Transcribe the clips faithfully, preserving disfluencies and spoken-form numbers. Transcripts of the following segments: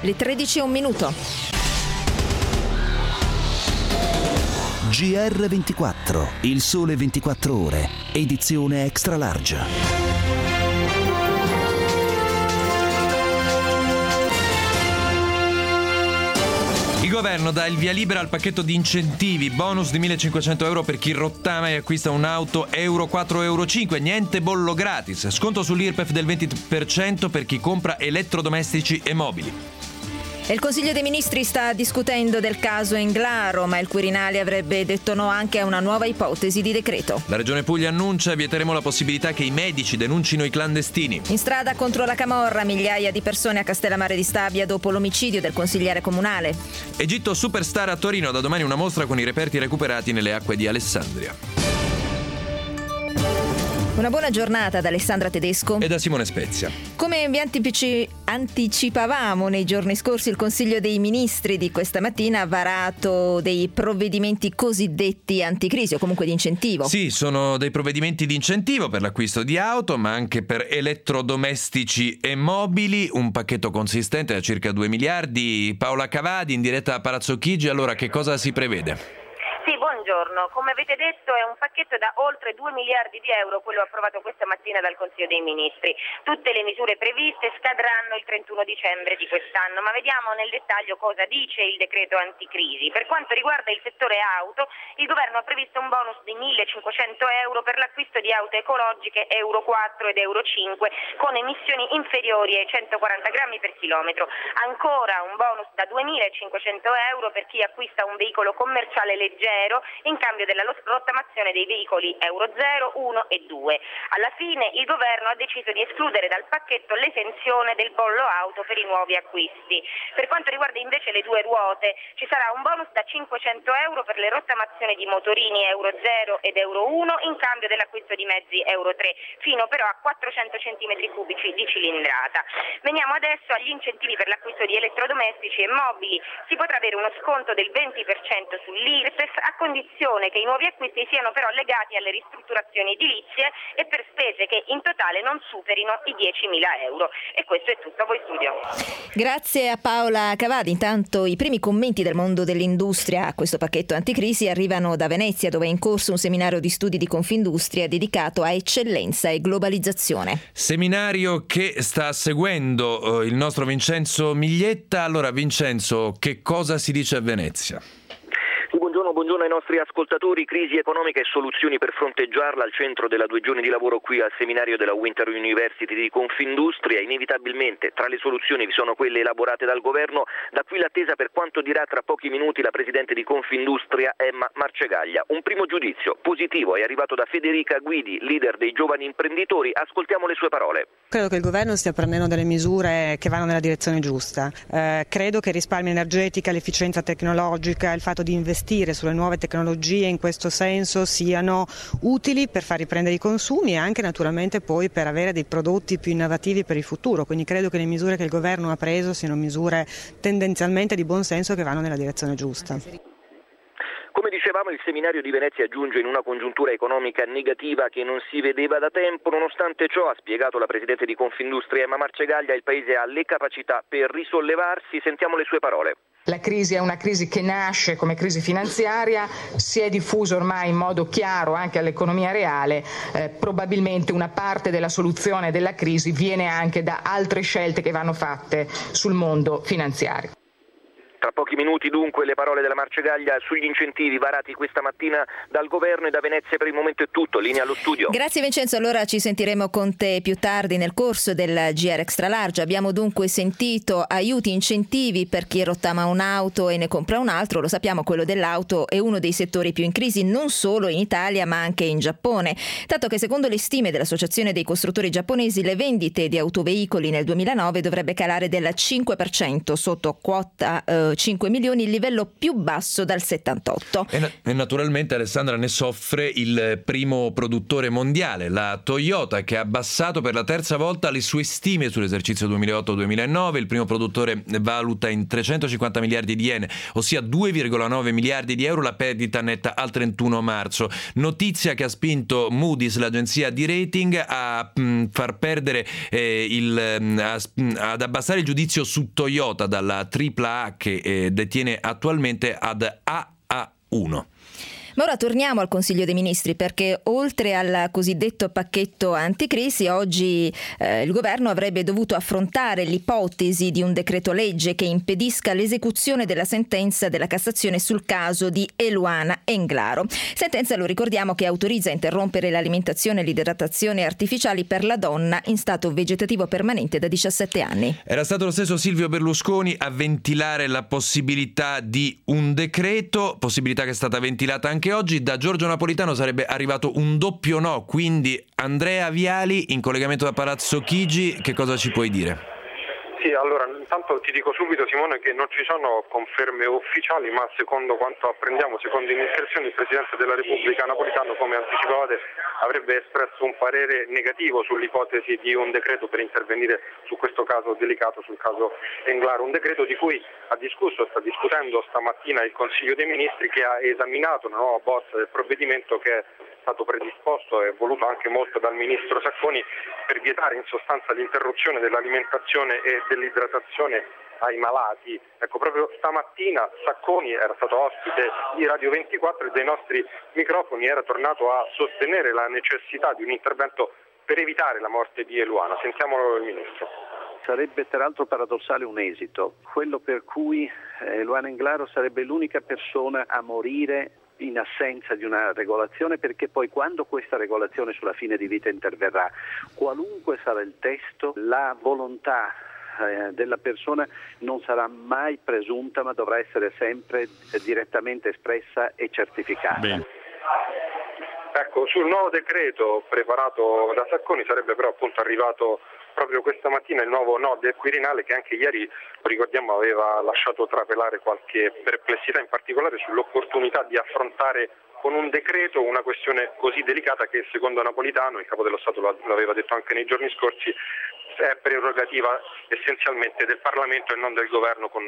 Le tredici e un minuto. G R ventiquattro, il sole ventiquattro ore, edizione extra large. Il governo dà il via libera al pacchetto di incentivi, bonus di millecinquecento euro per chi rottama e acquista un'auto, euro quattro, euro cinque, niente bollo gratis, sconto sull'I R P E F del venti per cento per chi compra elettrodomestici e mobili. Il Consiglio dei Ministri sta discutendo del caso Englaro, ma il Quirinale avrebbe detto no anche a una nuova ipotesi di decreto. La Regione Puglia annuncia: vieteremo la possibilità che i medici denuncino i clandestini. In strada contro la camorra, migliaia di persone a Castellammare di Stabia dopo l'omicidio del consigliere comunale. Egitto Superstar a Torino, da domani una mostra con i reperti recuperati nelle acque di Alessandria. Una buona giornata da Alessandra Tedesco E da Simone Spezia. Come vi antipici- anticipavamo nei giorni scorsi, il Consiglio dei Ministri di questa mattina ha varato dei provvedimenti cosiddetti anticrisi o comunque di incentivo. Sì, sono dei provvedimenti di incentivo per l'acquisto di auto, ma anche per elettrodomestici e mobili, un pacchetto consistente da circa due miliardi. Paola Cavadi in diretta a Palazzo Chigi. Allora, che cosa si prevede? Sì, buongiorno. Come avete detto è un pacchetto da oltre due miliardi di euro, quello approvato questa mattina dal Consiglio dei Ministri. Tutte le misure previste scadranno il trentuno dicembre di quest'anno, ma vediamo nel dettaglio cosa dice il decreto anticrisi. Per quanto riguarda il settore auto, il governo ha previsto un bonus di millecinquecento euro per l'acquisto di auto ecologiche euro quattro ed euro cinque con emissioni inferiori ai centoquaranta grammi per chilometro. Ancora un bonus da duemilacinquecento euro per chi acquista un veicolo commerciale leggero in cambio della rottamazione dei veicoli euro zero, uno e due. Alla fine il governo ha deciso di escludere dal pacchetto l'esenzione del bollo auto per i nuovi acquisti. Per quanto riguarda invece le due ruote, ci sarà un bonus da cinquecento euro per le rottamazioni di motorini euro zero ed euro uno in cambio dell'acquisto di mezzi euro tre, fino però a quattrocento centimetri cubici di cilindrata. Veniamo adesso agli incentivi per l'acquisto di elettrodomestici e mobili. Si potrà avere uno sconto del venti per cento sull'I R P E F a condizione che i nuovi acquisti siano però legati alle ristrutturazioni edilizie e per spese che in totale non superino i diecimila euro. E questo è tutto, a voi studio. Grazie a Paola Cavadi. Intanto i primi commenti del mondo dell'industria a questo pacchetto anticrisi arrivano da Venezia, dove è in corso un seminario di studi di Confindustria dedicato a eccellenza e globalizzazione. Seminario che sta seguendo eh, il nostro Vincenzo Miglietta. Allora, Vincenzo, che cosa si dice a Venezia? Buongiorno, buongiorno ai nostri ascoltatori. Crisi economica e soluzioni per fronteggiarla al centro della due giorni di lavoro qui al seminario della Winter University di Confindustria. Inevitabilmente tra le soluzioni vi sono quelle elaborate dal governo, da qui l'attesa per quanto dirà tra pochi minuti la presidente di Confindustria Emma Marcegaglia. Un primo giudizio positivo è arrivato da Federica Guidi, leader dei giovani imprenditori. Ascoltiamo le sue parole. Credo che il governo stia prendendo delle misure che vanno nella direzione giusta. Eh, credo che il risparmio energetica, l'efficienza tecnologica, il fatto di investire sulle nuove tecnologie in questo senso siano utili per far riprendere i consumi e anche naturalmente poi per avere dei prodotti più innovativi per il futuro. Quindi credo che le misure che il governo ha preso siano misure tendenzialmente di buon senso che vanno nella direzione giusta. Come dicevamo, il seminario di Venezia giunge in una congiuntura economica negativa che non si vedeva da tempo. Nonostante ciò, ha spiegato la presidente di Confindustria Emma Marcegaglia, il Paese ha le capacità per risollevarsi. Sentiamo le sue parole. La crisi è una crisi che nasce come crisi finanziaria, si è diffusa ormai in modo chiaro anche all'economia reale, eh, probabilmente una parte della soluzione della crisi viene anche da altre scelte che vanno fatte sul mondo finanziario. Tra pochi minuti dunque le parole della Marcegaglia sugli incentivi varati questa mattina dal governo. E da Venezia per il momento è tutto, linea allo studio. Grazie Vincenzo, allora ci sentiremo con te più tardi nel corso del G R Extra Large. Abbiamo dunque sentito aiuti, incentivi per chi rottama un'auto e ne compra un altro. Lo sappiamo, quello dell'auto è uno dei settori più in crisi non solo in Italia ma anche in Giappone, tanto che secondo le stime dell'Associazione dei costruttori giapponesi le vendite di autoveicoli nel duemilanove dovrebbe calare del cinque per cento sotto quota eh, cinque milioni, il livello più basso dal settantotto. E, na- e naturalmente, Alessandra, ne soffre il primo produttore mondiale, la Toyota, che ha abbassato per la terza volta le sue stime sull'esercizio duemilaotto duemilanove. Il primo produttore valuta in trecentocinquanta miliardi di yen, ossia due virgola nove miliardi di euro, la perdita netta al trentuno marzo. Notizia che ha spinto Moody's, l'agenzia di rating, a mh, far perdere eh, il, mh, a, mh, ad abbassare il giudizio su Toyota dalla tripla A che eh, detiene attualmente ad A A uno. Ma ora torniamo al Consiglio dei Ministri, perché oltre al cosiddetto pacchetto anticrisi, oggi eh, il governo avrebbe dovuto affrontare l'ipotesi di un decreto legge che impedisca l'esecuzione della sentenza della Cassazione sul caso di Eluana Englaro. Sentenza, lo ricordiamo, che autorizza a interrompere l'alimentazione e l'idratazione artificiali per la donna in stato vegetativo permanente da diciassette anni. Era stato lo stesso Silvio Berlusconi a ventilare la possibilità di un decreto, possibilità che è stata ventilata anche Anche oggi. Da Giorgio Napolitano sarebbe arrivato un doppio no, quindi Andrea Viali in collegamento da Palazzo Chigi, che cosa ci puoi dire? Sì, allora intanto ti dico subito, Simone, che non ci sono conferme ufficiali, ma secondo quanto apprendiamo, secondo indiscrezioni, il Presidente della Repubblica Napolitano, come anticipavate, avrebbe espresso un parere negativo sull'ipotesi di un decreto per intervenire su questo caso delicato, sul caso Englaro, un decreto di cui ha discusso, sta discutendo stamattina il Consiglio dei Ministri, che ha esaminato una nuova bozza del provvedimento che è stato predisposto e voluto anche molto dal Ministro Sacconi per vietare in sostanza l'interruzione dell'alimentazione e dell'idratazione ai malati. Ecco, proprio stamattina Sacconi era stato ospite di Radio ventiquattro e dai nostri microfoni era tornato a sostenere la necessità di un intervento per evitare la morte di Eluana. Sentiamolo il Ministro. Sarebbe peraltro paradossale un esito, quello per cui Eluana Englaro sarebbe l'unica persona a morire in assenza di una regolazione, perché poi quando questa regolazione sulla fine di vita interverrà, qualunque sarà il testo, la volontà eh, della persona non sarà mai presunta, ma dovrà essere sempre eh, direttamente espressa e certificata. Bene. Ecco, sul nuovo decreto preparato da Sacconi sarebbe però appunto arrivato proprio questa mattina il nuovo no del Quirinale, che anche ieri, lo ricordiamo, aveva lasciato trapelare qualche perplessità, in particolare sull'opportunità di affrontare con un decreto una questione così delicata che secondo Napolitano, il Capo dello Stato lo aveva detto anche nei giorni scorsi, è prerogativa essenzialmente del Parlamento e non del Governo, con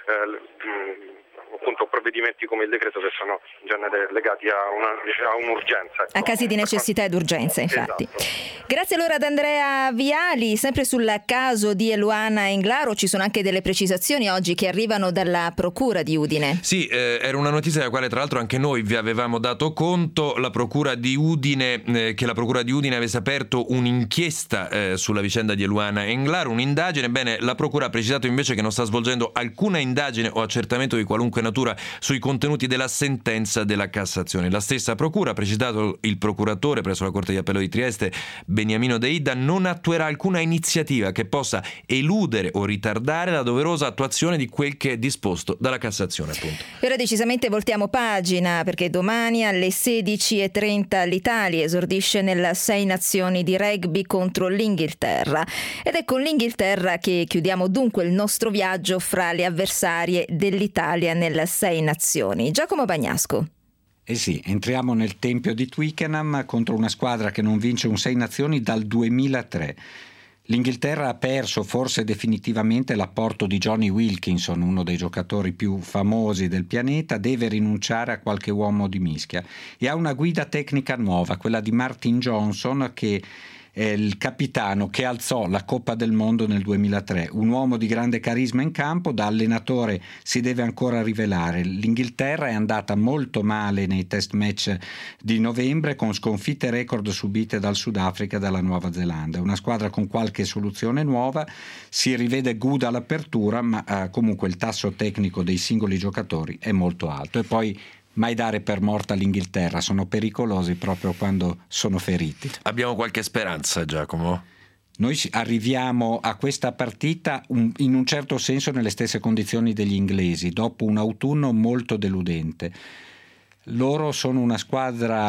eh, appunto provvedimenti come il decreto che sono in genere legati a, una, a un'urgenza. Ecco. A casi di necessità ed urgenza, infatti. Esatto. Grazie allora ad Andrea Viali. Sempre sul caso di Eluana Englaro ci sono anche delle precisazioni oggi che arrivano dalla Procura di Udine. Sì, eh, era una notizia della quale tra l'altro anche noi vi avevamo dato conto. La Procura di Udine, eh, che la Procura di Udine avesse aperto un'inchiesta eh, sulla vicenda di Eluana Englaro, un'indagine. Bene, la Procura ha precisato invece che non sta svolgendo alcuna indagine o accertamento di qualunque natura sui contenuti della sentenza della Cassazione. La stessa Procura, ha precisato il procuratore presso la Corte di Appello di Trieste, Beniamino De Ida, non attuerà alcuna iniziativa che possa eludere o ritardare la doverosa attuazione di quel che è disposto dalla Cassazione, appunto. E ora decisamente voltiamo pagina, perché domani alle sedici e trenta l'Italia esordisce nel Sei Nazioni di rugby contro l'Inghilterra. Ed è con l'Inghilterra che chiudiamo dunque il nostro viaggio fra le avversarie dell'Italia nel Sei Nazioni. Giacomo Bagnasco. Eh sì, entriamo nel tempio di Twickenham contro una squadra che non vince un Sei Nazioni dal duemilatré. L'Inghilterra ha perso forse definitivamente l'apporto di Johnny Wilkinson, uno dei giocatori più famosi del pianeta, deve rinunciare a qualche uomo di mischia e ha una guida tecnica nuova, quella di Martin Johnson, che è il capitano che alzò la Coppa del Mondo nel duemilatré, un uomo di grande carisma in campo, da allenatore si deve ancora rivelare. L'Inghilterra è andata molto male nei test match di novembre, con sconfitte record subite dal Sudafrica e dalla Nuova Zelanda. Una squadra con qualche soluzione nuova, si rivede Good all'apertura, ma eh, comunque il tasso tecnico dei singoli giocatori è molto alto. E poi mai dare per morta l'Inghilterra, sono pericolosi proprio quando sono feriti. Abbiamo qualche speranza, Giacomo? Noi arriviamo a questa partita un, in un certo senso nelle stesse condizioni degli inglesi, dopo un autunno molto deludente. Loro sono una squadra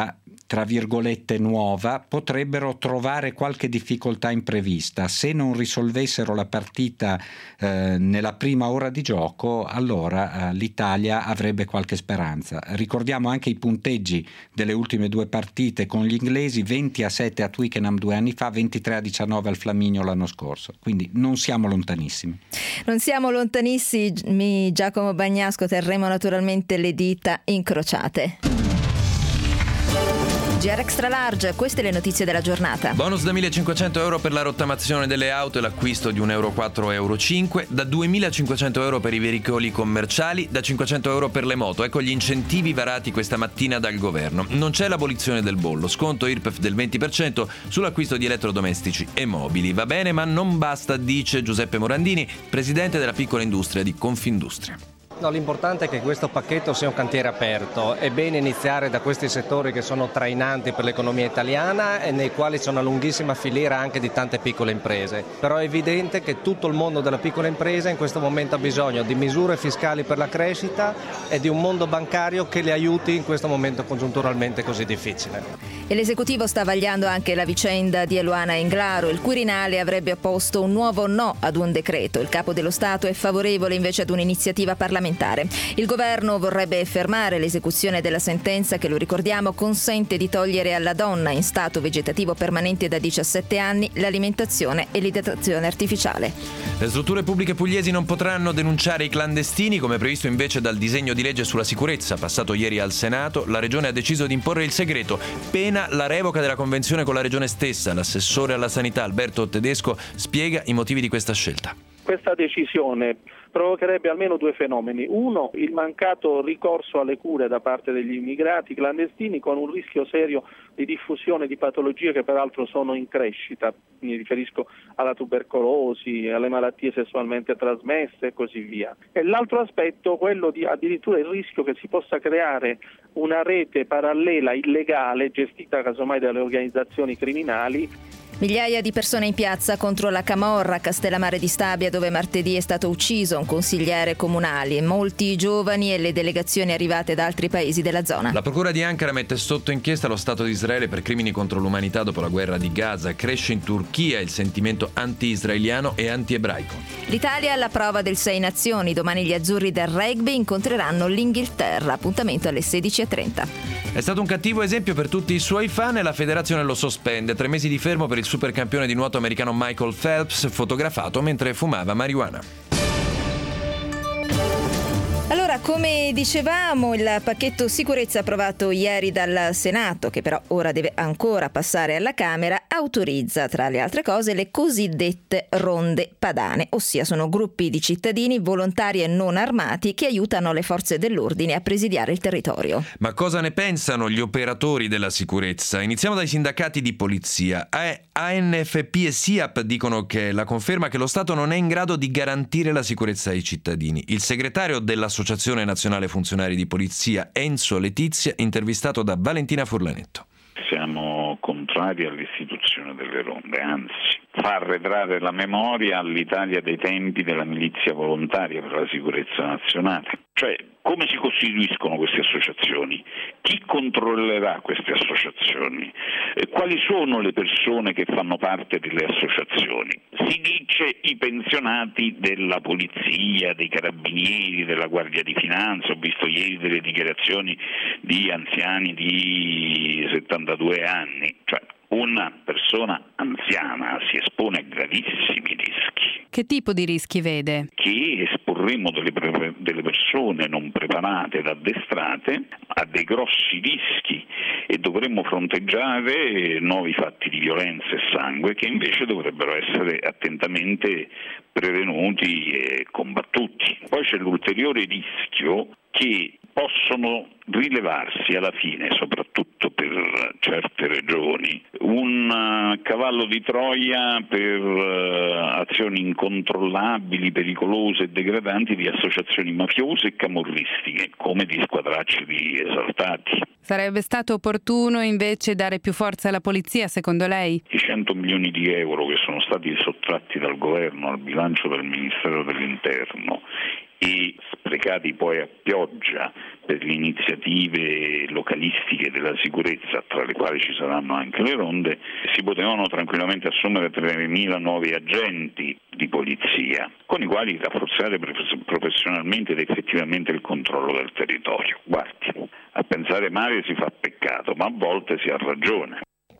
tra virgolette nuova, potrebbero trovare qualche difficoltà imprevista. Se non risolvessero la partita eh, nella prima ora di gioco, allora eh, l'Italia avrebbe qualche speranza. Ricordiamo anche i punteggi delle ultime due partite con gli inglesi: venti a sette a Twickenham due anni fa, ventitré a diciannove al Flaminio l'anno scorso, quindi non siamo lontanissimi. Non siamo lontanissimi, Giacomo Bagnasco, terremo naturalmente le dita incrociate. G R Extra Large, queste le notizie della giornata. Bonus da millecinquecento euro per la rottamazione delle auto e l'acquisto di un euro quattro euro cinque, da duemilacinquecento euro per i veicoli commerciali, da cinquecento euro per le moto. Ecco gli incentivi varati questa mattina dal governo. Non c'è l'abolizione del bollo, sconto I R P E F del venti per cento sull'acquisto di elettrodomestici e mobili. Va bene, ma non basta, dice Giuseppe Morandini, presidente della piccola industria di Confindustria. No, l'importante è che questo pacchetto sia un cantiere aperto. È bene iniziare da questi settori che sono trainanti per l'economia italiana e nei quali c'è una lunghissima filiera anche di tante piccole imprese. Però è evidente che tutto il mondo della piccola impresa in questo momento ha bisogno di misure fiscali per la crescita e di un mondo bancario che le aiuti in questo momento congiunturalmente così difficile. E l'esecutivo sta vagliando anche la vicenda di Eluana Englaro. Il Quirinale avrebbe opposto un nuovo no ad un decreto. Il capo dello Stato è favorevole invece ad un'iniziativa parlamentare. Il governo vorrebbe fermare l'esecuzione della sentenza che, lo ricordiamo, consente di togliere alla donna in stato vegetativo permanente da diciassette anni l'alimentazione e l'idratazione artificiale. Le strutture pubbliche pugliesi non potranno denunciare i clandestini, come previsto invece dal disegno di legge sulla sicurezza passato ieri al Senato. La Regione ha deciso di imporre il segreto, pena la revoca della convenzione con la Regione stessa. L'assessore alla sanità Alberto Tedesco spiega i motivi di questa scelta. Questa decisione provocherebbe almeno due fenomeni. Uno, il mancato ricorso alle cure da parte degli immigrati clandestini, con un rischio serio di diffusione di patologie che peraltro sono in crescita. Mi riferisco alla tubercolosi, alle malattie sessualmente trasmesse e così via. E l'altro aspetto, quello di addirittura il rischio che si possa creare una rete parallela illegale gestita casomai dalle organizzazioni criminali. Migliaia di persone in piazza contro la camorra a Castellammare di Stabia, dove martedì è stato ucciso un consigliere comunale. Molti giovani e le delegazioni arrivate da altri paesi della zona. La procura di Ankara mette sotto inchiesta lo Stato di Israele per crimini contro l'umanità dopo la guerra di Gaza. Cresce in Turchia il sentimento anti-israeliano e anti-ebraico. L'Italia alla prova del Sei Nazioni. Domani gli azzurri del rugby incontreranno l'Inghilterra. Appuntamento alle sedici e trenta. È stato un cattivo esempio per tutti i suoi fan e la federazione lo sospende. Tre mesi di fermo per il supercampione di nuoto americano Michael Phelps, fotografato mentre fumava marijuana. Allora, come dicevamo, il pacchetto sicurezza approvato ieri dal Senato, che però ora deve ancora passare alla Camera, autorizza, tra le altre cose, le cosiddette ronde padane, ossia sono gruppi di cittadini volontari e non armati che aiutano le forze dell'ordine a presidiare il territorio. Ma cosa ne pensano gli operatori della sicurezza? Iniziamo dai sindacati di polizia. A N F P e SIAP dicono che la conferma che lo Stato non è in grado di garantire la sicurezza ai cittadini. Il segretario dell'Associazione Nazionale Funzionari di Polizia, Enzo Letizia, intervistato da Valentina Furlanetto. Siamo contrari all'istituzione delle ronde, anzi fa arretrare la memoria all'Italia dei tempi della milizia volontaria per la sicurezza nazionale. Cioè, come si costituiscono queste associazioni? Chi controllerà queste associazioni? E quali sono le persone che fanno parte delle associazioni? Si dice i pensionati della polizia, dei carabinieri, della Guardia di Finanza. Ho visto ieri delle dichiarazioni di anziani di settantadue anni. Cioè, una persona anziana si espone a gravissimi rischi. Che tipo di rischi vede? Che esporremo delle, pre- delle persone non preparate ed addestrate a dei grossi rischi e dovremmo fronteggiare nuovi fatti di violenza e sangue che invece dovrebbero essere attentamente prevenuti e combattuti. Poi c'è l'ulteriore rischio che possono rilevarsi alla fine, soprattutto per certe regioni, un cavallo di Troia per uh, azioni incontrollabili, pericolose e degradanti di associazioni mafiose e camorristiche, come di squadracci di esaltati. Sarebbe stato opportuno invece dare più forza alla polizia, secondo lei? I cento milioni di euro che sono stati sottratti dal governo al bilancio del Ministero dell'Interno e sprecati poi a pioggia per le iniziative localistiche della sicurezza, tra le quali ci saranno anche le ronde, si potevano tranquillamente assumere tremila nuovi agenti di polizia, con i quali rafforzare professionalmente ed effettivamente il controllo del territorio. Guardi, a pensare male si fa peccato, ma a volte si ha ragione.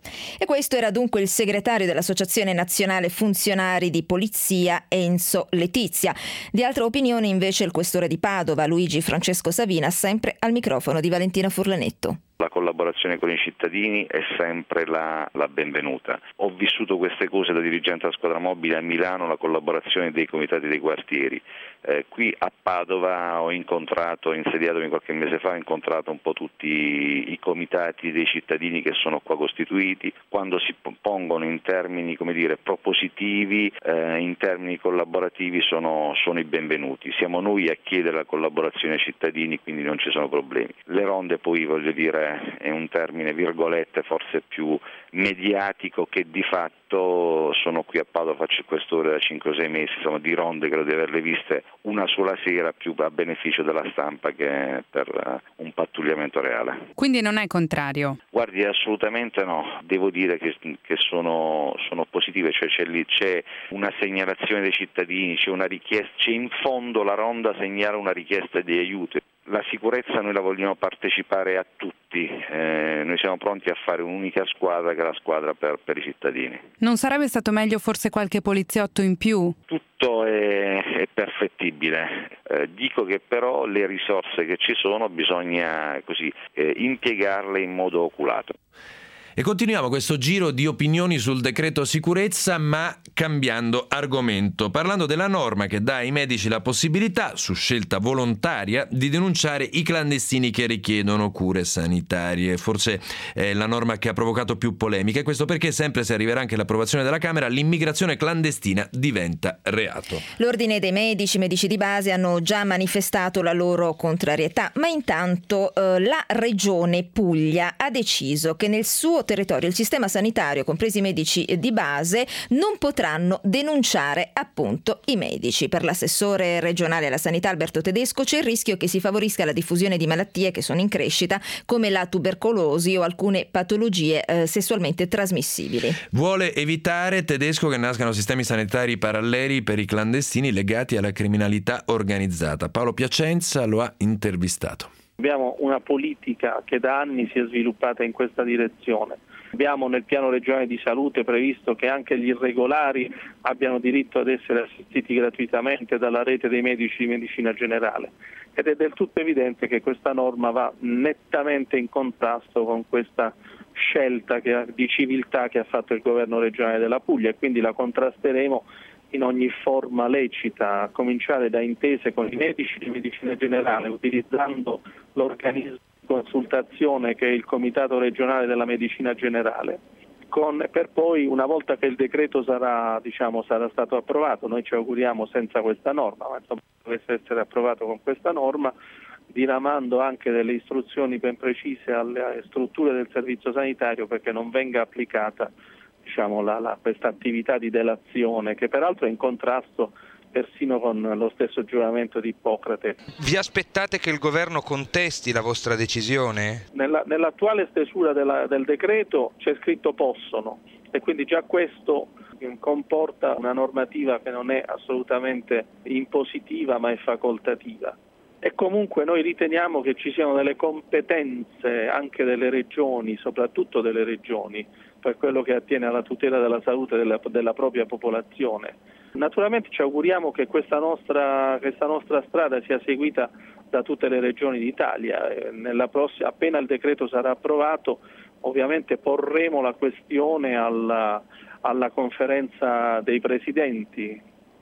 E questo era dunque il segretario dell'Associazione Nazionale Funzionari di Polizia, Enzo Letizia. Di altra opinione invece il questore di Padova, Luigi Francesco Savina, sempre al microfono di Valentina Furlanetto. La collaborazione con i cittadini è sempre la, la benvenuta. Ho vissuto queste cose da dirigente della squadra mobile a Milano, la collaborazione dei comitati dei quartieri. Eh, qui a Padova ho incontrato, insediatomi qualche mese fa, ho incontrato un po' tutti i comitati dei cittadini che sono qua costituiti. Quando si pongono in termini, come dire, propositivi, eh, in termini collaborativi sono, sono i benvenuti. Siamo noi a chiedere la collaborazione ai cittadini, quindi non ci sono problemi. Le ronde poi, voglio dire, è un termine virgolette forse più mediatico che di fatto sono qui a Padova, faccio il questore da cinque o sei mesi, insomma di ronde credo di averle viste una sola sera più a beneficio della stampa che per un pattugliamento reale. Quindi non è contrario? Guardi, assolutamente no, devo dire che, che sono, sono positive, cioè c'è, lì, c'è una segnalazione dei cittadini, c'è una richiesta, c'è in fondo la ronda segnala una richiesta di aiuto. La sicurezza noi la vogliamo partecipare a tutti, eh, noi siamo pronti a fare un'unica squadra che è la squadra per, per i cittadini. Non sarebbe stato meglio forse qualche poliziotto in più? Tutto è, è perfettibile, eh, dico che però le risorse che ci sono bisogna così eh, impiegarle in modo oculato. E continuiamo questo giro di opinioni sul decreto sicurezza, ma cambiando argomento, parlando della norma che dà ai medici la possibilità, su scelta volontaria, di denunciare i clandestini che richiedono cure sanitarie. Forse è la norma che ha provocato più polemiche, e questo perché, sempre se arriverà anche l'approvazione della Camera, l'immigrazione clandestina diventa reato. L'Ordine dei medici, medici di base, hanno già manifestato la loro contrarietà, ma intanto eh, la Regione Puglia ha deciso che nel suo territorio il sistema sanitario, compresi i medici di base, non potranno denunciare appunto i medici. Per l'assessore regionale alla sanità Alberto Tedesco c'è il rischio che si favorisca la diffusione di malattie che sono in crescita, come la tubercolosi o alcune patologie eh, sessualmente trasmissibili. Vuole evitare Tedesco che nascano sistemi sanitari paralleli per i clandestini legati alla criminalità organizzata. Paolo Piacenza lo ha intervistato. Abbiamo una politica che da anni si è sviluppata in questa direzione. Abbiamo nel piano regionale di salute previsto che anche gli irregolari abbiano diritto ad essere assistiti gratuitamente dalla rete dei medici di medicina generale. Ed è del tutto evidente che questa norma va nettamente in contrasto con questa scelta che ha, di civiltà che ha fatto il governo regionale della Puglia, e quindi la contrasteremo in ogni forma lecita, a cominciare da intese con i medici di medicina generale, utilizzando l'organismo di consultazione che è il Comitato regionale della medicina generale, con, per poi, una volta che il decreto sarà, diciamo, sarà stato approvato, noi ci auguriamo senza questa norma, ma insomma dovesse essere approvato con questa norma, diramando anche delle istruzioni ben precise alle strutture del servizio sanitario perché non venga applicata, diciamo, la, la, questa attività di delazione, che peraltro è in contrasto persino con lo stesso giuramento di Ippocrate. Vi aspettate che il governo contesti la vostra decisione? Nella, nell'attuale stesura della, del decreto c'è scritto possono, e quindi già questo comporta una normativa che non è assolutamente impositiva ma è facoltativa. E comunque noi riteniamo che ci siano delle competenze anche delle regioni, soprattutto delle regioni, per quello che attiene alla tutela della salute della, della propria popolazione. Naturalmente ci auguriamo che questa nostra, questa nostra strada sia seguita da tutte le regioni d'Italia. Nella prossima, appena il decreto sarà approvato, ovviamente porremo la questione alla, alla conferenza dei presidenti,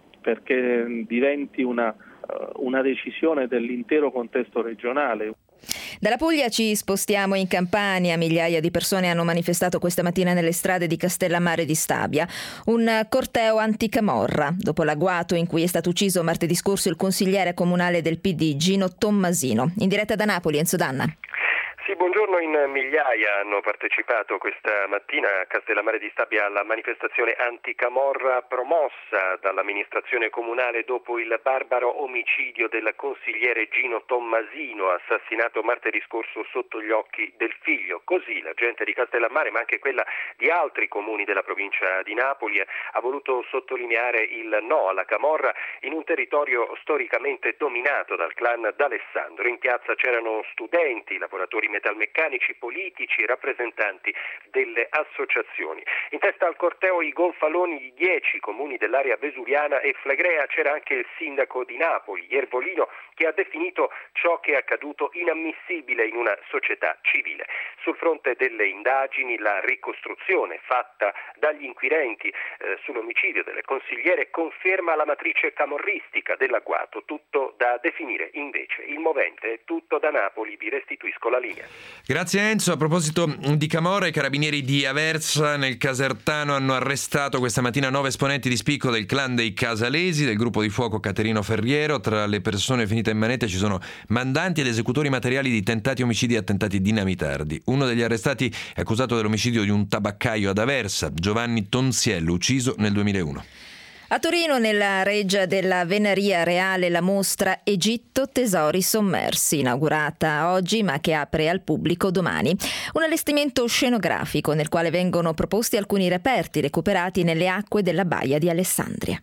perché diventi una, una decisione dell'intero contesto regionale. Dalla Puglia ci spostiamo in Campania. Migliaia di persone hanno manifestato questa mattina nelle strade di Castellammare di Stabia. Un corteo anticamorra, dopo l'agguato in cui è stato ucciso martedì scorso il consigliere comunale del P D Gino Tommasino. In diretta da Napoli, Enzo Danna. Sì, buongiorno. In migliaia hanno partecipato questa mattina a Castellammare di Stabia alla manifestazione anticamorra promossa dall'amministrazione comunale dopo il barbaro omicidio del consigliere Gino Tommasino, assassinato martedì scorso sotto gli occhi del figlio. Così la gente di Castellammare, ma anche quella di altri comuni della provincia di Napoli, ha voluto sottolineare il no alla camorra in un territorio storicamente dominato dal clan d'Alessandro. In piazza c'erano studenti, lavoratori metalmeccanici, politici, rappresentanti delle associazioni. In testa al corteo i gonfaloni di dieci comuni dell'area vesuviana e Flegrea. C'era anche il sindaco di Napoli, Iervolino, che ha definito ciò che è accaduto inammissibile in una società civile. Sul fronte delle indagini, la ricostruzione fatta dagli inquirenti eh, sull'omicidio del consigliere conferma la matrice camorristica dell'agguato. Tutto da definire invece il movente. È tutto da Napoli, vi restituisco la linea. Grazie Enzo. A proposito di camorra, i carabinieri di Aversa nel Casertano hanno arrestato questa mattina nove esponenti di spicco del clan dei Casalesi, del gruppo di fuoco Caterino Ferriero. Tra le persone finite in manette ci sono mandanti ed esecutori materiali di tentati omicidi e attentati dinamitardi. Uno degli arrestati è accusato dell'omicidio di un tabaccaio ad Aversa, Giovanni Tonziello, ucciso nel duemilauno. A Torino, nella reggia della Venaria Reale, la mostra Egitto Tesori sommersi, inaugurata oggi ma che apre al pubblico domani. Un allestimento scenografico nel quale vengono proposti alcuni reperti recuperati nelle acque della baia di Alessandria.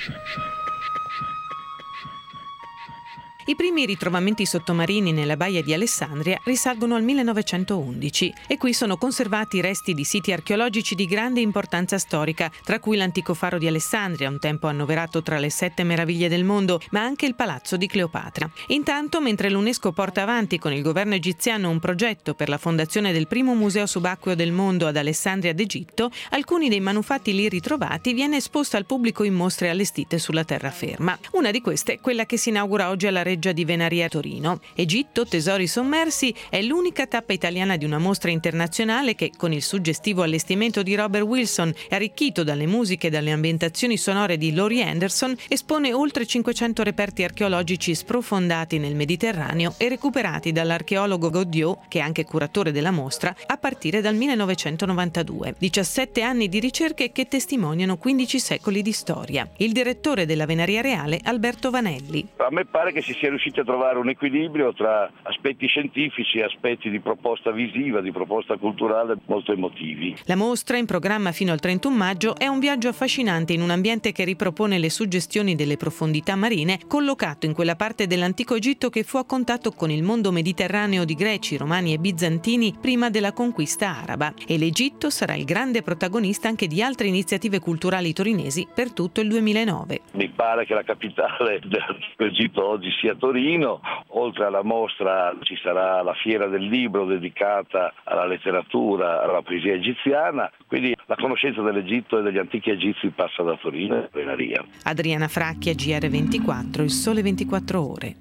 I primi ritrovamenti sottomarini nella baia di Alessandria risalgono al millenovecentoundici e qui sono conservati resti di siti archeologici di grande importanza storica, tra cui l'antico faro di Alessandria, un tempo annoverato tra le sette meraviglie del mondo, ma anche il palazzo di Cleopatra. Intanto, mentre l'UNESCO porta avanti con il governo egiziano un progetto per la fondazione del primo museo subacqueo del mondo ad Alessandria d'Egitto, alcuni dei manufatti lì ritrovati viene esposto al pubblico in mostre allestite sulla terraferma. Una di queste è quella che si inaugura oggi alla reggia di Venaria a Torino. Egitto Tesori sommersi è l'unica tappa italiana di una mostra internazionale che, con il suggestivo allestimento di Robert Wilson e arricchito dalle musiche e dalle ambientazioni sonore di Laurie Anderson, espone oltre cinquecento reperti archeologici sprofondati nel Mediterraneo e recuperati dall'archeologo Godiot, che è anche curatore della mostra, a partire dal millenovecentonovantadue. diciassette anni di ricerche che testimoniano quindici secoli di storia. Il direttore della Venaria Reale, Alberto Vanelli. A me pare che si sia riusciti a trovare un equilibrio tra aspetti scientifici e aspetti di proposta visiva, di proposta culturale molto emotivi. La mostra, in programma fino al trentuno maggio, è un viaggio affascinante in un ambiente che ripropone le suggestioni delle profondità marine, collocato in quella parte dell'antico Egitto che fu a contatto con il mondo mediterraneo di Greci, Romani e Bizantini prima della conquista araba. E l'Egitto sarà il grande protagonista anche di altre iniziative culturali torinesi per tutto il duemilanove. Mi pare che la capitale dell'Egitto oggi sia Torino. Oltre alla mostra ci sarà la fiera del libro dedicata alla letteratura, alla poesia egiziana, quindi la conoscenza dell'Egitto e degli antichi egizi passa da Torino e Venaria. Adriana Fracchia, G R ventiquattro, il Sole ventiquattro Ore.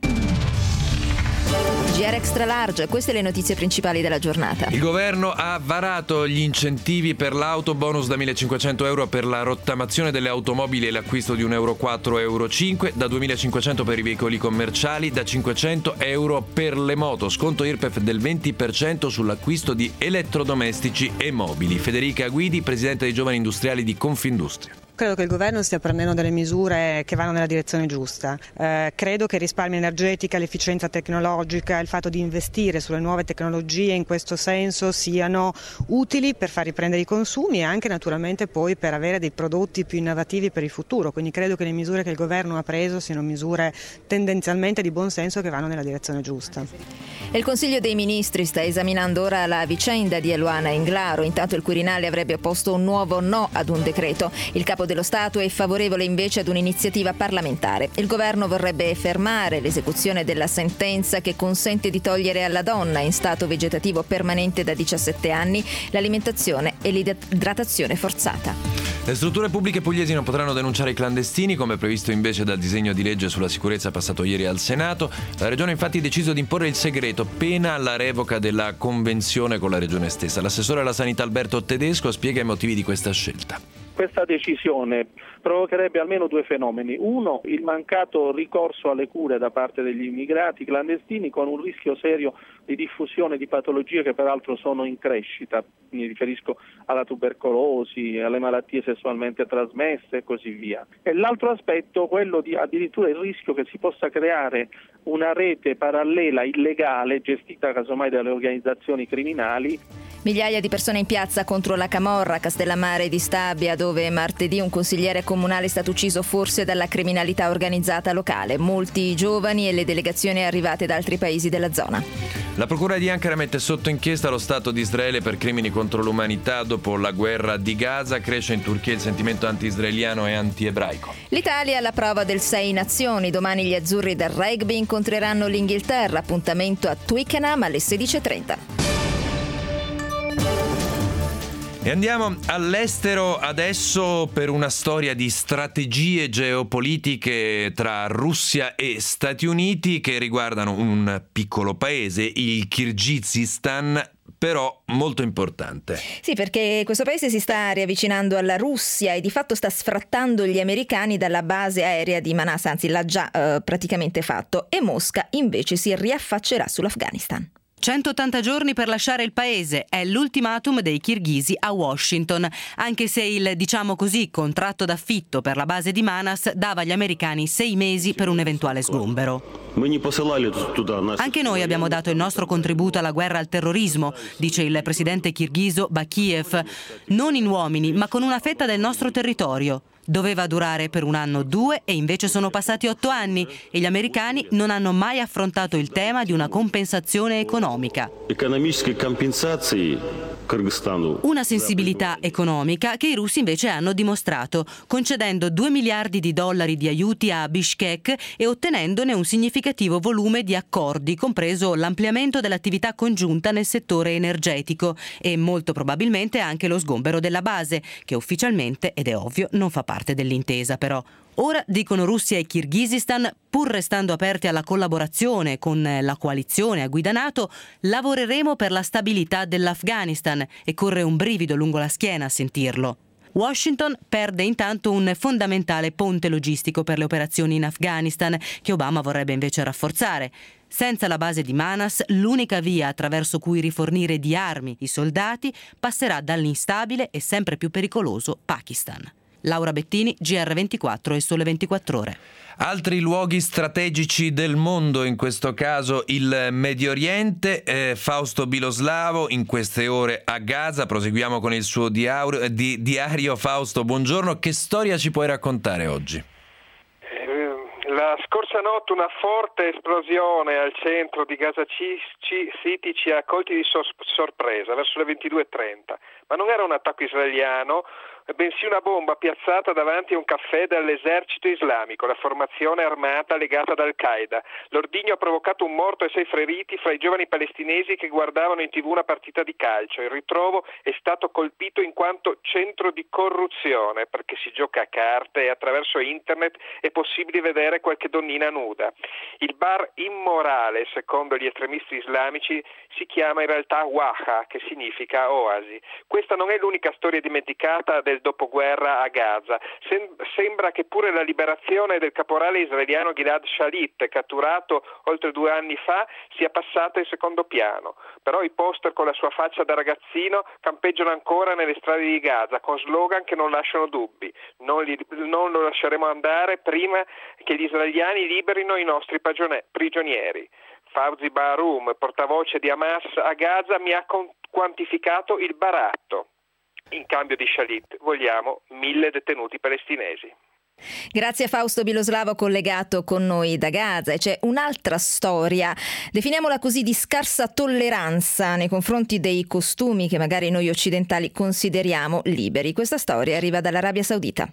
G R Extra Large, queste le notizie principali della giornata. Il governo ha varato gli incentivi per l'auto, bonus da millecinquecento euro per la rottamazione delle automobili e l'acquisto di un euro quattro, euro cinque, da duemilacinquecento per i veicoli commerciali, da cinquecento euro per le moto, sconto I R P E F del venti per cento sull'acquisto di elettrodomestici e mobili. Federica Guidi, presidente dei giovani industriali di Confindustria. Credo che il governo stia prendendo delle misure che vanno nella direzione giusta. Eh, credo che il risparmio energetica, l'efficienza tecnologica, il fatto di investire sulle nuove tecnologie in questo senso siano utili per far riprendere i consumi e anche naturalmente poi per avere dei prodotti più innovativi per il futuro. Quindi credo che le misure che il governo ha preso siano misure tendenzialmente di buon senso che vanno nella direzione giusta. Il Consiglio dei Ministri sta esaminando ora la vicenda di Eluana Englaro. Intanto il Quirinale avrebbe opposto un nuovo no ad un decreto. Il capo dello Stato è favorevole invece ad un'iniziativa parlamentare. Il governo vorrebbe fermare l'esecuzione della sentenza che consente di togliere alla donna in stato vegetativo permanente da diciassette anni l'alimentazione e l'idratazione forzata. Le strutture pubbliche pugliesi non potranno denunciare i clandestini, come previsto invece dal disegno di legge sulla sicurezza passato ieri al Senato. La Regione infatti ha deciso di imporre il segreto, pena la revoca della convenzione con la Regione stessa. L'assessore alla sanità Alberto Tedesco spiega i motivi di questa scelta. Questa decisione provocherebbe almeno due fenomeni. Uno, il mancato ricorso alle cure da parte degli immigrati clandestini, con un rischio serio di diffusione di patologie che peraltro sono in crescita. Mi riferisco alla tubercolosi, alle malattie sessualmente trasmesse e così via. E l'altro aspetto, quello di addirittura il rischio che si possa creare una rete parallela illegale gestita casomai dalle organizzazioni criminali. Migliaia di persone in piazza contro la camorra a Castellammare di Stabia, dove martedì un consigliere comunale è stato ucciso forse dalla criminalità organizzata locale. Molti giovani e le delegazioni arrivate da altri paesi della zona. La procura di Ankara mette sotto inchiesta lo Stato di Israele per crimini contro l'umanità dopo la guerra di Gaza. Cresce in Turchia il sentimento anti-israeliano e anti-ebraico. L'Italia alla prova del Sei Nazioni. Domani gli azzurri del rugby incontreranno l'Inghilterra. Appuntamento a Twickenham alle sedici e trenta. E andiamo all'estero adesso per una storia di strategie geopolitiche tra Russia e Stati Uniti che riguardano un piccolo paese, il Kirghizistan, però molto importante. Sì, perché questo paese si sta riavvicinando alla Russia e di fatto sta sfrattando gli americani dalla base aerea di Manas, anzi l'ha già eh, praticamente fatto, e Mosca invece si riaffaccerà sull'Afghanistan. centottanta giorni per lasciare il paese è l'ultimatum dei kirghisi a Washington, anche se il, diciamo così, contratto d'affitto per la base di Manas dava agli americani sei mesi per un eventuale sgombero. Anche noi abbiamo dato il nostro contributo alla guerra al terrorismo, dice il presidente kirghizo Bakiev, non in uomini ma con una fetta del nostro territorio. Doveva durare per un anno o due e invece sono passati otto anni e gli americani non hanno mai affrontato il tema di una compensazione economica. Una sensibilità economica che i russi invece hanno dimostrato, concedendo due miliardi di dollari di aiuti a Bishkek e ottenendone un significativo volume di accordi, compreso l'ampliamento dell'attività congiunta nel settore energetico e molto probabilmente anche lo sgombero della base, che ufficialmente, ed è ovvio, non fa parte dell'intesa però. Ora, dicono Russia e Kirghizistan, pur restando aperti alla collaborazione con la coalizione a guida NATO, lavoreremo per la stabilità dell'Afghanistan, e corre un brivido lungo la schiena a sentirlo. Washington perde intanto un fondamentale ponte logistico per le operazioni in Afghanistan, che Obama vorrebbe invece rafforzare. Senza la base di Manas, l'unica via attraverso cui rifornire di armi i soldati passerà dall'instabile e sempre più pericoloso Pakistan. Laura Bettini, G R ventiquattro e Sole ventiquattro Ore. Altri luoghi strategici del mondo, in questo caso il Medio Oriente. eh, Fausto Biloslavo in queste ore a Gaza. Proseguiamo con il suo diario, di, diario. Fausto, buongiorno, che storia ci puoi raccontare oggi? La scorsa notte una forte esplosione al centro di Gaza City ci ha colti di sor- sorpresa verso le ventidue e trenta, ma non era un attacco israeliano, bensì una bomba piazzata davanti a un caffè dell'esercito islamico, la formazione armata legata ad Al-Qaeda. L'ordigno ha provocato un morto e sei feriti fra i giovani palestinesi che guardavano in tv una partita di calcio. Il ritrovo è stato colpito in quanto centro di corruzione, perché si gioca a carte e attraverso internet è possibile vedere qualche donnina nuda. Il bar immorale, secondo gli estremisti islamici, si chiama in realtà Waha, che significa oasi. Questa non è l'unica storia dimenticata del dopoguerra a Gaza. Sem- sembra che pure la liberazione del caporale israeliano Gilad Shalit, catturato oltre due anni fa, sia passata in secondo piano. Però i poster con la sua faccia da ragazzino campeggiano ancora nelle strade di Gaza, con slogan che non lasciano dubbi. Non, li- non lo lasceremo andare prima che gli israeliani liberino i nostri pagione- prigionieri. Fauzi Baroum, portavoce di Hamas a Gaza, mi ha con- quantificato il baratto. In cambio di Shalit vogliamo mille detenuti palestinesi. Grazie a Fausto Biloslavo collegato con noi da Gaza. E c'è un'altra storia, definiamola così, di scarsa tolleranza nei confronti dei costumi che magari noi occidentali consideriamo liberi. Questa storia arriva dall'Arabia Saudita.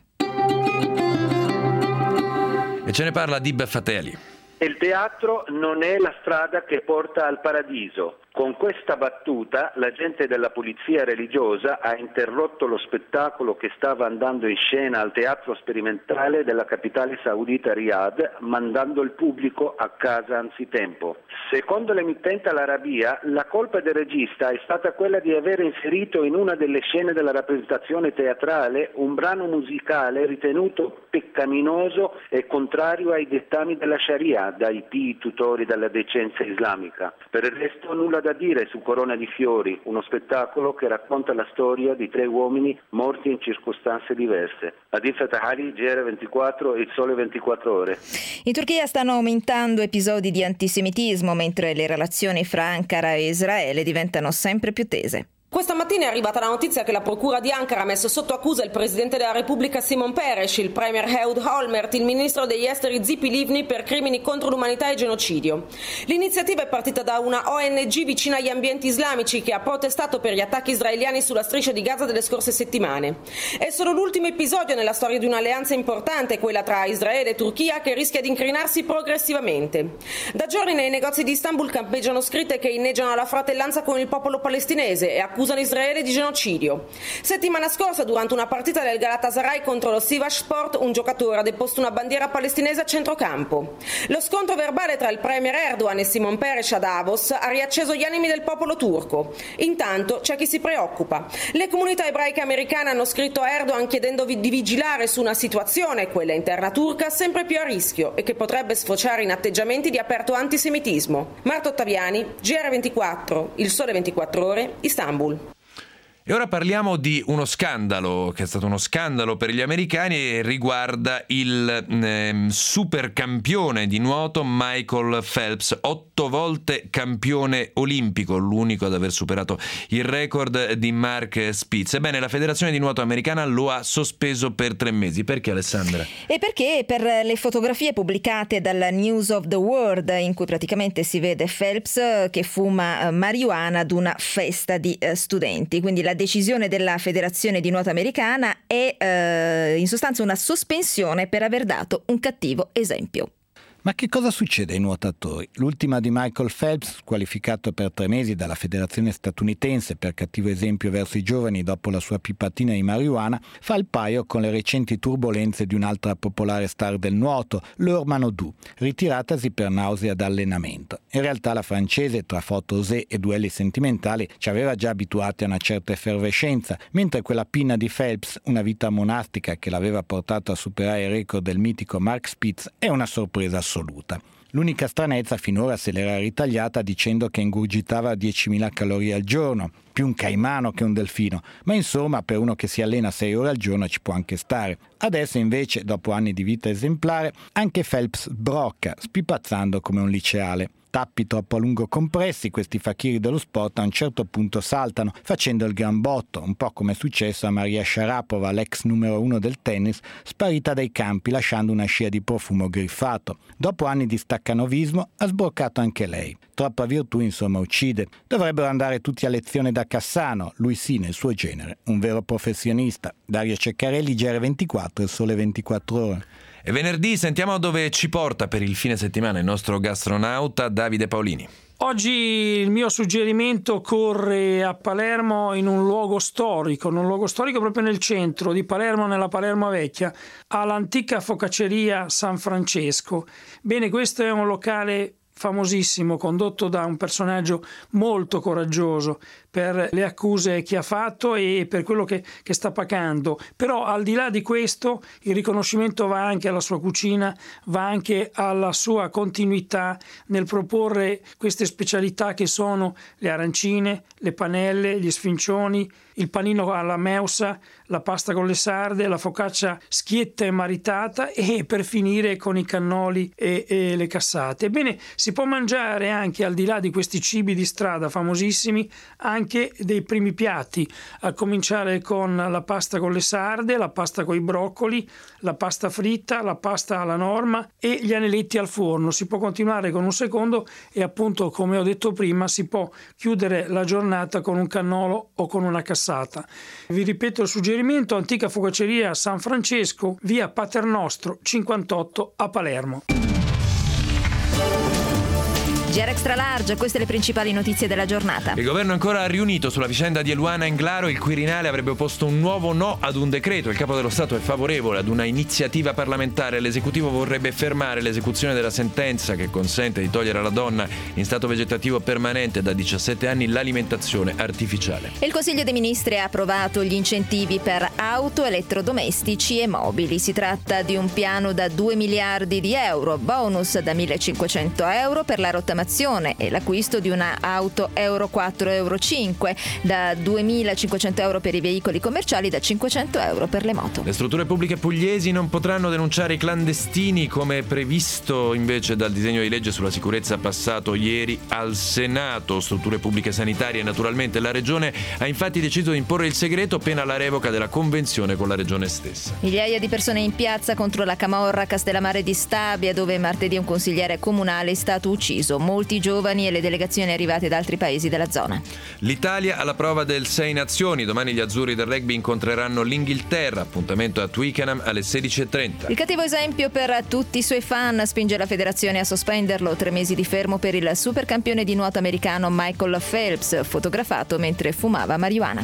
E ce ne parla Dib Fateli. Il teatro non è la strada che porta al paradiso. Con questa battuta l'agente della polizia religiosa ha interrotto lo spettacolo che stava andando in scena al teatro sperimentale della capitale saudita Riyadh, mandando il pubblico a casa anzitempo. Secondo l'emittente Al Arabiya, la colpa del regista è stata quella di aver inserito in una delle scene della rappresentazione teatrale un brano musicale ritenuto peccaminoso e contrario ai dettami della Sharia, dai pii tutori della decenza islamica. Per il resto nulla da dire su Corona di Fiori, uno spettacolo che racconta la storia di tre uomini morti in circostanze diverse. Adil Fatahali, G R ventiquattro, Il Sole ventiquattro Ore. In Turchia stanno aumentando episodi di antisemitismo, mentre le relazioni fra Ankara e Israele diventano sempre più tese. Questa mattina è arrivata la notizia che la procura di Ankara ha messo sotto accusa il presidente della Repubblica Simon Peres, il premier Ehud Olmert, il ministro degli esteri Tzipi Livni per crimini contro l'umanità e genocidio. L'iniziativa è partita da una O N G vicina agli ambienti islamici che ha protestato per gli attacchi israeliani sulla striscia di Gaza delle scorse settimane. È solo l'ultimo episodio nella storia di un'alleanza importante, quella tra Israele e Turchia, che rischia di incrinarsi progressivamente. Da giorni nei negozi di Istanbul campeggiano scritte che inneggiano alla fratellanza con il popolo palestinese e accusano Israele di genocidio. Settimana scorsa, durante una partita del Galatasaray contro lo Sivasspor, un giocatore ha deposto una bandiera palestinese a centrocampo. Lo scontro verbale tra il premier Erdogan e Simon Peres a Davos ha riacceso gli animi del popolo turco. Intanto c'è chi si preoccupa. Le comunità ebraiche americane hanno scritto a Erdogan chiedendo di vigilare su una situazione, quella interna turca, sempre più a rischio e che potrebbe sfociare in atteggiamenti di aperto antisemitismo. Marta Ottaviani, G R ventiquattro, Il Sole ventiquattro Ore, Istanbul. E ora parliamo di uno scandalo, che è stato uno scandalo per gli americani e riguarda il eh, supercampione di nuoto Michael Phelps, otto volte campione olimpico, l'unico ad aver superato il record di Mark Spitz. Ebbene, la Federazione di Nuoto Americana lo ha sospeso per tre mesi. Perché, Alessandra? E perché per le fotografie pubblicate dalla News of the World, in cui praticamente si vede Phelps che fuma marijuana ad una festa di eh, studenti, quindi la decisione della Federazione di Nuoto Americana è eh, in sostanza una sospensione per aver dato un cattivo esempio. Ma che cosa succede ai nuotatori? L'ultima di Michael Phelps, squalificato per tre mesi dalla federazione statunitense per cattivo esempio verso i giovani dopo la sua pipatina di marijuana, fa il paio con le recenti turbolenze di un'altra popolare star del nuoto, Laure Manodou, ritiratasi per nausea da allenamento. In realtà la francese, tra foto-osè e duelli sentimentali, ci aveva già abituati a una certa effervescenza, mentre quella pinna di Phelps, una vita monastica che l'aveva portato a superare il record del mitico Mark Spitz, è una sorpresa assoluta. L'unica stranezza finora se l'era ritagliata dicendo che ingurgitava diecimila calorie al giorno, più un caimano che un delfino, ma insomma per uno che si allena sei ore al giorno ci può anche stare. Adesso invece, dopo anni di vita esemplare, anche Phelps brocca, spipazzando come un liceale. Tappi troppo a lungo compressi, questi fakiri dello sport a un certo punto saltano, facendo il gran botto, un po' come è successo a Maria Sharapova, l'ex numero uno del tennis, sparita dai campi lasciando una scia di profumo griffato. Dopo anni di staccanovismo ha sbroccato anche lei. Troppa virtù insomma uccide. Dovrebbero andare tutti a lezione da Cassano, lui sì nel suo genere, un vero professionista. Dario Ceccarelli, G R ventiquattro, Il Sole ventiquattro Ore. E venerdì sentiamo dove ci porta per il fine settimana il nostro gastronauta Davide Paolini. Oggi il mio suggerimento corre a Palermo in un luogo storico, in un luogo storico proprio nel centro di Palermo, nella Palermo Vecchia, all'antica focacceria San Francesco. Bene, questo è un locale famosissimo, condotto da un personaggio molto coraggioso per le accuse che ha fatto e per quello che, che sta pagando. Però al di là di questo il riconoscimento va anche alla sua cucina, va anche alla sua continuità nel proporre queste specialità che sono le arancine, le panelle, gli sfincioni, il panino alla meusa, la pasta con le sarde, la focaccia schietta e maritata e per finire con i cannoli e, e le cassate. Ebbene, si può mangiare anche al di là di questi cibi di strada famosissimi anche dei primi piatti, a cominciare con la pasta con le sarde, la pasta con i broccoli, la pasta fritta, la pasta alla norma e gli anelletti al forno. Si può continuare con un secondo e appunto, come ho detto prima, si può chiudere la giornata con un cannolo o con una cassata. Vi ripeto il suggerimento: antica focacceria San Francesco, via Paternostro cinquantotto a Palermo. G R Extra Large, queste le principali notizie della giornata. Il governo è ancora riunito sulla vicenda di Eluana Englaro. Il Quirinale avrebbe opposto un nuovo no ad un decreto. Il capo dello Stato è favorevole ad una iniziativa parlamentare. L'esecutivo vorrebbe fermare l'esecuzione della sentenza che consente di togliere alla donna in stato vegetativo permanente da diciassette anni l'alimentazione artificiale. Il Consiglio dei Ministri ha approvato gli incentivi per auto, elettrodomestici e mobili. Si tratta di un piano da due miliardi di euro, bonus da millecinquecento euro per la rottamazione e l'acquisto di una auto Euro quattro Euro cinque, da duemilacinquecento euro per i veicoli commerciali, da cinquecento euro per le moto. Le strutture pubbliche pugliesi non potranno denunciare i clandestini come previsto invece dal disegno di legge sulla sicurezza passato ieri al Senato. Strutture pubbliche sanitarie, naturalmente. La Regione ha infatti deciso di imporre il segreto pena la revoca della convenzione con la Regione stessa. Migliaia di persone in piazza contro la camorra a Castellammare di Stabia, dove martedì un consigliere comunale è stato ucciso. Molti giovani e le delegazioni arrivate da altri paesi della zona. L'Italia alla prova del Sei Nazioni. Domani gli azzurri del rugby incontreranno l'Inghilterra. Appuntamento a Twickenham alle sedici e trenta. Il cattivo esempio per tutti i suoi fan spinge la federazione a sospenderlo. Tre mesi di fermo per il supercampione di nuoto americano Michael Phelps, fotografato mentre fumava marijuana.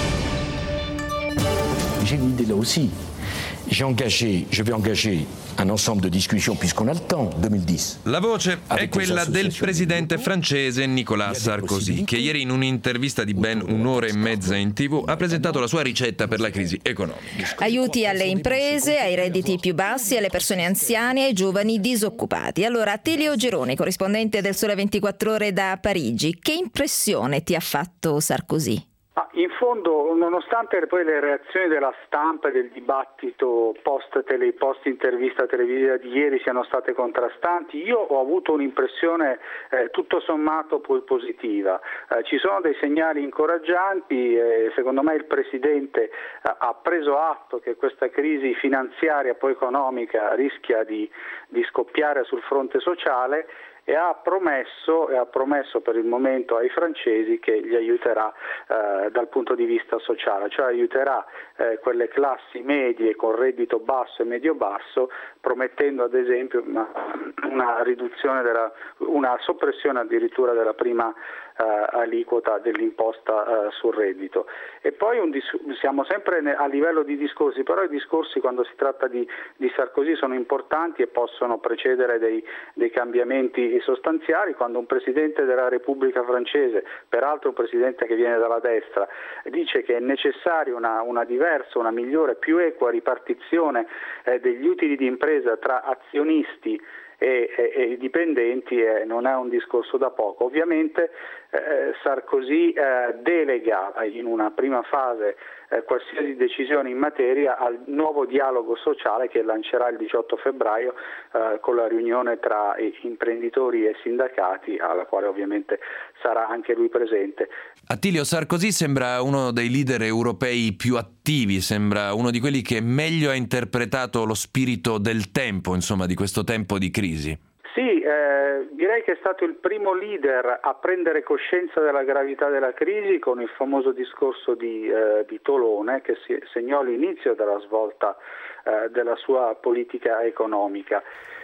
J'ai une idée là aussi. J'ai engagé, je vais engager un ensemble de discussions puisqu'on a le temps, duemiladodici. La voce è quella del presidente francese Nicolas Sarkozy, che ieri in un'intervista di ben un'ora e mezza in tivù ha presentato la sua ricetta per la crisi economica. Aiuti alle imprese, ai redditi più bassi, alle persone anziane e ai giovani disoccupati. Allora, Attilio Geroni, corrispondente del Sole ventiquattro Ore da Parigi, che impressione ti ha fatto Sarkozy? Ah, in fondo, nonostante poi le reazioni della stampa e del dibattito post, tele, post intervista televisiva di ieri siano state contrastanti, io ho avuto un'impressione eh, tutto sommato poi positiva. Eh, ci sono dei segnali incoraggianti, eh, secondo me il Presidente eh, ha preso atto che questa crisi finanziaria poi economica rischia di, di scoppiare sul fronte sociale e ha promesso, e ha promesso per il momento ai francesi che li aiuterà eh, dal punto di vista sociale, cioè aiuterà eh, quelle classi medie con reddito basso e medio-basso, promettendo ad esempio una, una riduzione della, una soppressione addirittura della prima eh, aliquota dell'imposta eh, sul reddito. E poi un dis- siamo sempre ne- a livello di discorsi, però i discorsi quando si tratta di, di Sarkozy sono importanti e possono precedere dei, dei cambiamenti sostanziali. Quando un Presidente della Repubblica francese, peraltro un Presidente che viene dalla destra, dice che è necessaria una, una diversa, una migliore, più equa ripartizione eh, degli utili di impresa tra azionisti e, e, e dipendenti, eh, non è un discorso da poco. Ovviamente eh, Sarkozy eh, delega in una prima fase eh, qualsiasi decisione in materia al nuovo dialogo sociale che lancerà il diciotto febbraio eh, con la riunione tra imprenditori e sindacati, alla quale ovviamente sarà anche lui presente. Attilio, Sarkozy sembra uno dei leader europei più attivi, sembra uno di quelli che meglio ha interpretato lo spirito del tempo, insomma, di questo tempo di crisi. Sì, eh, direi che è stato il primo leader a prendere coscienza della gravità della crisi con il famoso discorso di, eh, di Tolone, che si, segnò l'inizio della svolta eh, della sua politica economica.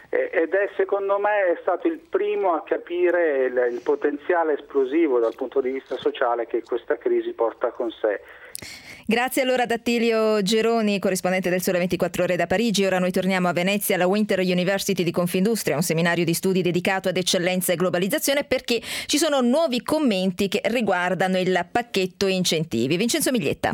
Ed è, secondo me, è stato il primo a capire il, il potenziale esplosivo dal punto di vista sociale che questa crisi porta con sé. Grazie allora ad Attilio Geroni, corrispondente del Sole ventiquattro Ore da Parigi. Ora noi torniamo a Venezia alla Winter University di Confindustria, un seminario di studi dedicato ad eccellenza e globalizzazione, perché ci sono nuovi commenti che riguardano il pacchetto incentivi. Vincenzo Miglietta.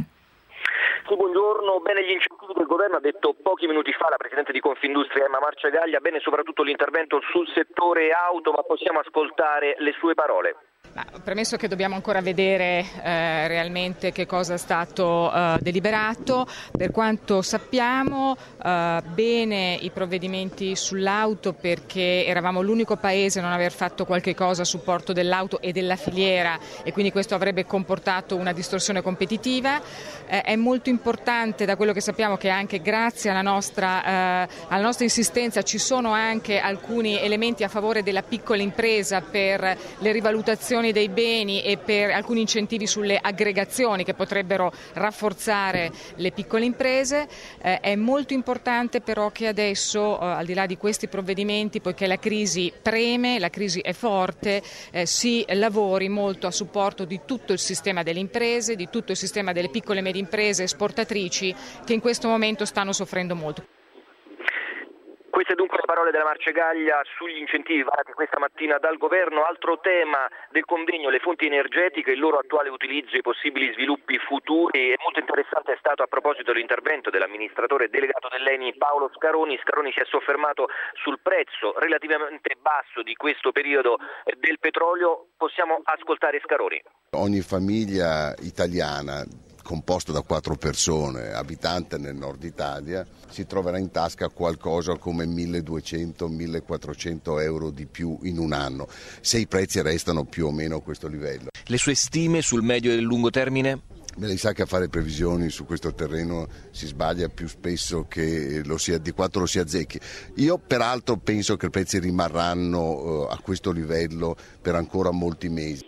Sì, buongiorno. Bene gli incentivi che il governo ha detto pochi minuti fa la Presidente di Confindustria Emma Marciagaglia, bene soprattutto l'intervento sul settore auto, ma possiamo ascoltare le sue parole. Ma, premesso che dobbiamo ancora vedere eh, realmente che cosa è stato eh, deliberato, per quanto sappiamo eh, bene i provvedimenti sull'auto, perché eravamo l'unico paese a non aver fatto qualche cosa a supporto dell'auto e della filiera, e quindi questo avrebbe comportato una distorsione competitiva. Eh, è molto importante, da quello che sappiamo, che anche grazie alla nostra, eh, alla nostra insistenza ci sono anche alcuni elementi a favore della piccola impresa per le rivalutazioni l'aggregazione dei beni e per alcuni incentivi sulle aggregazioni che potrebbero rafforzare le piccole imprese. Eh, è molto importante però che adesso, eh, al di là di questi provvedimenti, poiché la crisi preme, la crisi è forte, eh, si lavori molto a supporto di tutto il sistema delle imprese, di tutto il sistema delle piccole e medie imprese esportatrici che in questo momento stanno soffrendo molto. Queste dunque le parole della Marcegaglia sugli incentivi varati questa mattina dal governo. Altro tema del convegno, le fonti energetiche, il loro attuale utilizzo e i possibili sviluppi futuri. E molto interessante è stato a proposito l'intervento dell'amministratore delegato dell'Eni Paolo Scaroni. Scaroni si è soffermato sul prezzo relativamente basso di questo periodo del petrolio. Possiamo ascoltare Scaroni. Ogni famiglia italiana composto da quattro persone, abitante nel nord Italia, si troverà in tasca qualcosa come milleduecento millequattrocento euro di più in un anno, se i prezzi restano più o meno a questo livello. Le sue stime sul medio e il lungo termine? Beh, lei sa che a fare previsioni su questo terreno si sbaglia più spesso che lo sia, di quanto lo si azzecchi. Io peraltro penso che i prezzi rimarranno uh, a questo livello per ancora molti mesi.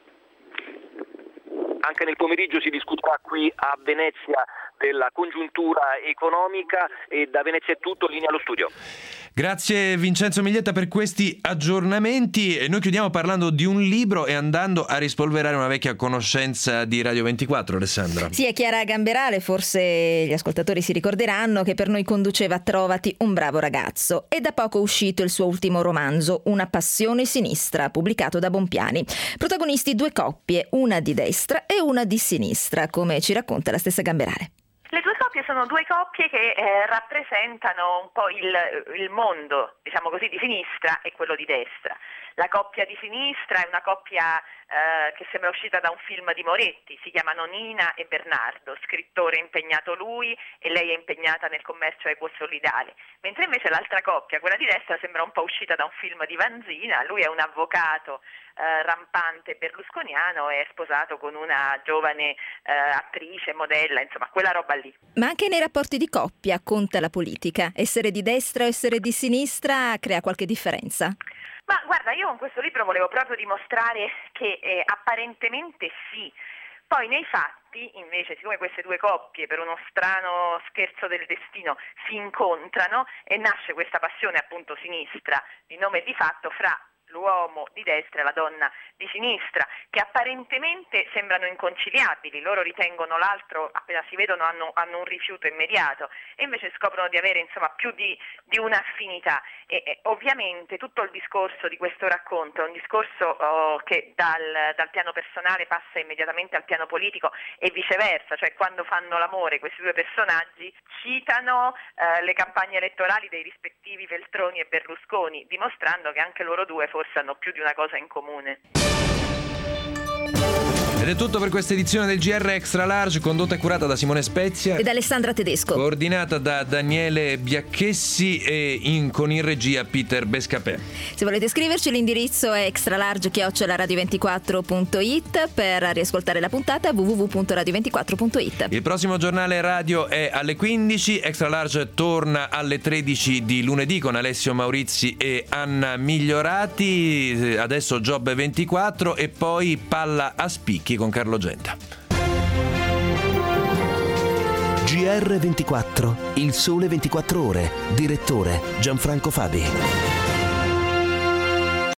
Anche nel pomeriggio si discuterà qui a Venezia della congiuntura economica e da Venezia è tutto, linea allo studio. Grazie Vincenzo Miglietta per questi aggiornamenti. E noi chiudiamo parlando di un libro e andando a rispolverare una vecchia conoscenza di Radio ventiquattro, Alessandra. Sì, è Chiara Gamberale, forse gli ascoltatori si ricorderanno che per noi conduceva Trovati un bravo ragazzo. È da poco uscito il suo ultimo romanzo, Una passione sinistra, pubblicato da Bompiani. Protagonisti due coppie, una di destra e una di sinistra, come ci racconta la stessa Gamberale. Le due coppie sono due coppie che eh, rappresentano un po' il, il mondo, diciamo così, di sinistra e quello di destra. La coppia di sinistra è una coppia eh, che sembra uscita da un film di Moretti, si chiamano Nina e Bernardo, scrittore impegnato lui e lei è impegnata nel commercio equo solidale, mentre invece l'altra coppia, quella di destra, sembra un po' uscita da un film di Vanzina, lui è un avvocato eh, rampante berlusconiano e è sposato con una giovane eh, attrice, modella, insomma quella roba lì. Ma anche nei rapporti di coppia conta la politica, essere di destra o essere di sinistra crea qualche differenza? Ma guarda, io con questo libro volevo proprio dimostrare che eh, apparentemente sì, poi nei fatti invece, siccome queste due coppie per uno strano scherzo del destino si incontrano e nasce questa passione appunto sinistra di nome e di fatto fra l'uomo di destra e la donna di sinistra, che apparentemente sembrano inconciliabili, loro ritengono l'altro, appena si vedono hanno, hanno un rifiuto immediato e invece scoprono di avere insomma più di, di un'affinità e, e ovviamente tutto il discorso di questo racconto è un discorso oh, che dal, dal piano personale passa immediatamente al piano politico e viceversa, cioè quando fanno l'amore questi due personaggi citano eh, le campagne elettorali dei rispettivi Veltroni e Berlusconi, dimostrando che anche loro due forse hanno più di una cosa in comune. Ed è tutto per questa edizione del G R Extra Large, condotta e curata da Simone Spezia ed Alessandra Tedesco, coordinata da Daniele Biacchessi e in, con in regia Peter Bescapè. Se volete scriverci l'indirizzo è extralarge chiocciola radio ventiquattro punto it, per riascoltare la puntata w w w punto radio ventiquattro punto it. Il prossimo giornale radio è alle quindici, Extra Large torna alle tredici di lunedì con Alessio Maurizi e Anna Migliorati, adesso Job ventiquattro e poi Palla a spicchi con Carlo Genta. G R ventiquattro, il sole ventiquattro ore, direttore Gianfranco Fabi.